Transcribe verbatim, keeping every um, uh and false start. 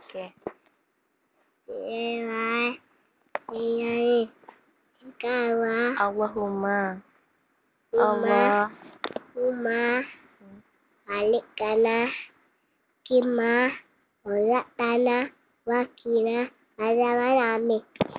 Oke. Iya, iya, kawa, Allahumma. rumah, Allah. rumah, balik tanah, kimah, olak tanah, wakina, ada amin.